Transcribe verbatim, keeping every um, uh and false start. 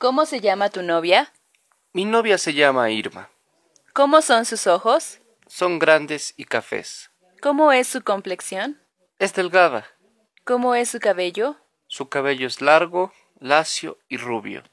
¿Cómo se llama tu novia? Mi novia se llama Irma. ¿Cómo son sus ojos? Son grandes y cafés. ¿Cómo es su complexión? Es delgada. ¿Cómo es su cabello? Su cabello es largo, lacio y rubio.